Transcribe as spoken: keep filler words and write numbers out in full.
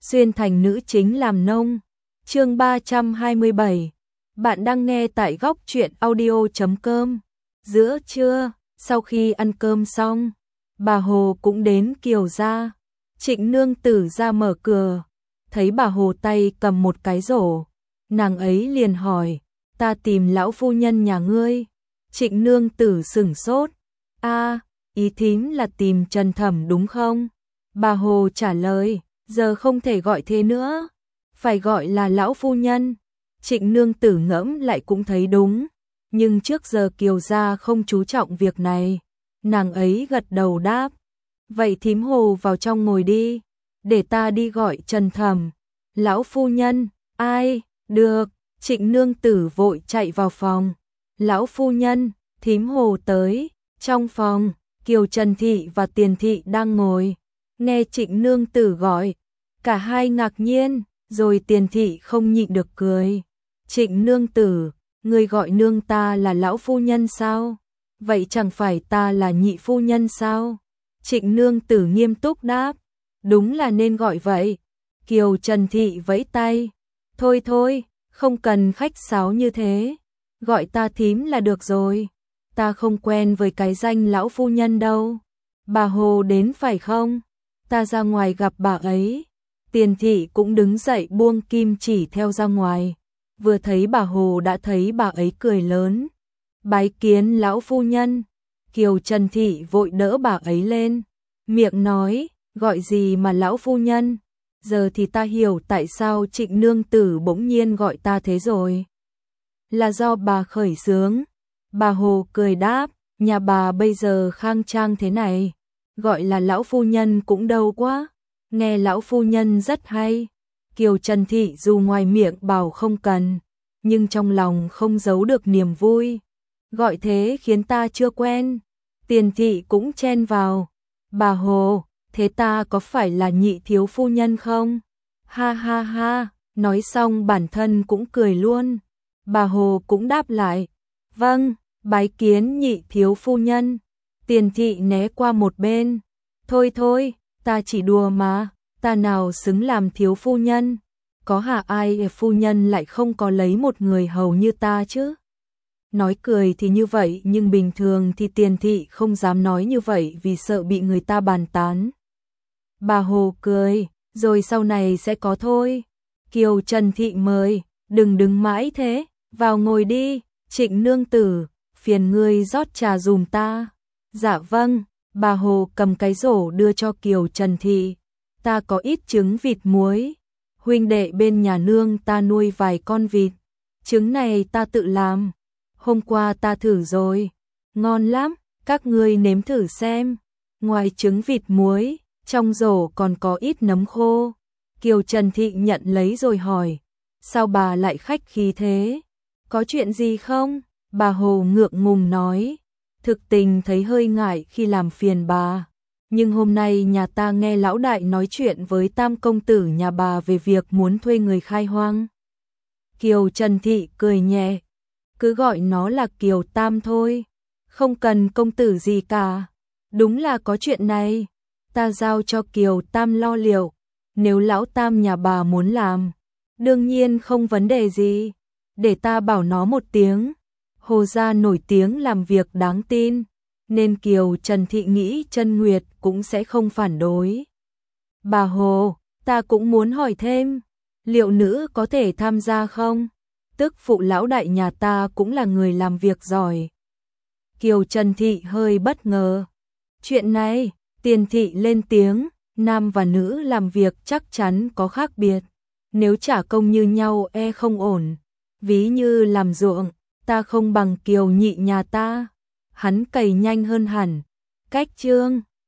xuyên thành nữ chính làm nông. Chương ba trăm hai mươi bảy. Bạn đang nghe tại góc truyện audio chấm com. Giữa trưa, sau khi ăn cơm xong, bà Hồ cũng đến Kiều gia. Trịnh nương tử ra mở cửa, thấy bà Hồ tay cầm một cái rổ, nàng ấy liền hỏi, ta tìm lão phu nhân nhà ngươi. Trịnh nương tử sửng sốt, a, ý thím là tìm Trần Thẩm đúng không? Bà Hồ trả lời, giờ không thể gọi thế nữa, phải gọi là lão phu nhân. Trịnh nương tử ngẫm lại cũng thấy đúng, nhưng trước giờ Kiều gia không chú trọng việc này. Nàng ấy gật đầu đáp, vậy thím Hồ vào trong ngồi đi, để ta đi gọi Trần Thẩm. Lão phu nhân, ai, được. Trịnh nương tử vội chạy vào phòng. Lão phu nhân, thím Hồ tới. Trong phòng, Kiều Trần Thị và Tiền Thị đang ngồi, nghe Trịnh nương tử gọi, cả hai ngạc nhiên, rồi Tiền Thị không nhịn được cười. Trịnh nương tử, người gọi nương ta là lão phu nhân sao? Vậy chẳng phải ta là nhị phu nhân sao? Trịnh nương tử nghiêm túc đáp, đúng là nên gọi vậy. Kiều Trần Thị vẫy tay, thôi thôi, không cần khách sáo như thế, gọi ta thím là được rồi, ta không quen với cái danh lão phu nhân đâu. Bà Hồ đến phải không? Ta ra ngoài gặp bà ấy. Tiền Thị cũng đứng dậy buông kim chỉ theo ra ngoài, vừa thấy bà Hồ đã thấy bà ấy cười lớn, bái kiến lão phu nhân. Kiều Trần Thị vội đỡ bà ấy lên, miệng nói, gọi gì mà lão phu nhân, giờ thì ta hiểu tại sao Trịnh nương tử bỗng nhiên gọi ta thế rồi. Là do bà khởi xướng. Bà Hồ cười đáp, nhà bà bây giờ khang trang thế này, gọi là lão phu nhân cũng đâu quá, nghe lão phu nhân rất hay. Kiều Trần Thị dù ngoài miệng bảo không cần, nhưng trong lòng không giấu được niềm vui, gọi thế khiến ta chưa quen. Tiền Thị cũng chen vào, bà Hồ, thế ta có phải là nhị thiếu phu nhân không? Ha ha ha, nói xong bản thân cũng cười luôn. Bà Hồ cũng đáp lại, vâng, bái kiến nhị thiếu phu nhân. Tiền Thị né qua một bên, thôi thôi, ta chỉ đùa mà, ta nào xứng làm thiếu phu nhân, có hả ai phu nhân lại không có lấy một người hầu như ta chứ. Nói cười thì như vậy nhưng bình thường thì Tiền Thị không dám nói như vậy vì sợ bị người ta bàn tán. Bà Hồ cười, rồi sau này sẽ có thôi. Kiều Trần Thị mời, đừng đứng mãi thế, vào ngồi đi. Trịnh nương tử, phiền ngươi rót trà dùm ta. Dạ vâng. Bà Hồ cầm cái rổ đưa cho Kiều Trần Thị, ta có ít trứng vịt muối, huynh đệ bên nhà nương ta nuôi vài con vịt, trứng này ta tự làm, hôm qua ta thử rồi, ngon lắm, các ngươi nếm thử xem. Ngoài trứng vịt muối, trong rổ còn có ít nấm khô. Kiều Trần Thị nhận lấy rồi hỏi, sao bà lại khách khí thế? Có chuyện gì không? Bà Hồ ngượng ngùng nói, thực tình thấy hơi ngại khi làm phiền bà, nhưng hôm nay nhà ta nghe lão đại nói chuyện với tam công tử nhà bà về việc muốn thuê người khai hoang. Kiều Trần Thị cười nhẹ, cứ gọi nó là Kiều Tam thôi, không cần công tử gì cả. Đúng là có chuyện này, ta giao cho Kiều Tam lo liệu, nếu lão Tam nhà bà muốn làm, đương nhiên không vấn đề gì, để ta bảo nó một tiếng. Hồ gia nổi tiếng làm việc đáng tin, nên Kiều Trần Thị nghĩ Trân Nguyệt cũng sẽ không phản đối. Bà Hồ, ta cũng muốn hỏi thêm, liệu nữ có thể tham gia không? Tức phụ lão đại nhà ta cũng là người làm việc giỏi. Kiều Trần Thị hơi bất ngờ. Chuyện này, Tiền Thị lên tiếng, nam và nữ làm việc chắc chắn có khác biệt. Nếu trả công như nhau e không ổn. Ví như làm ruộng, ta không bằng Kiều nhị nhà ta. Hắn cày nhanh hơn hẳn. Cách chương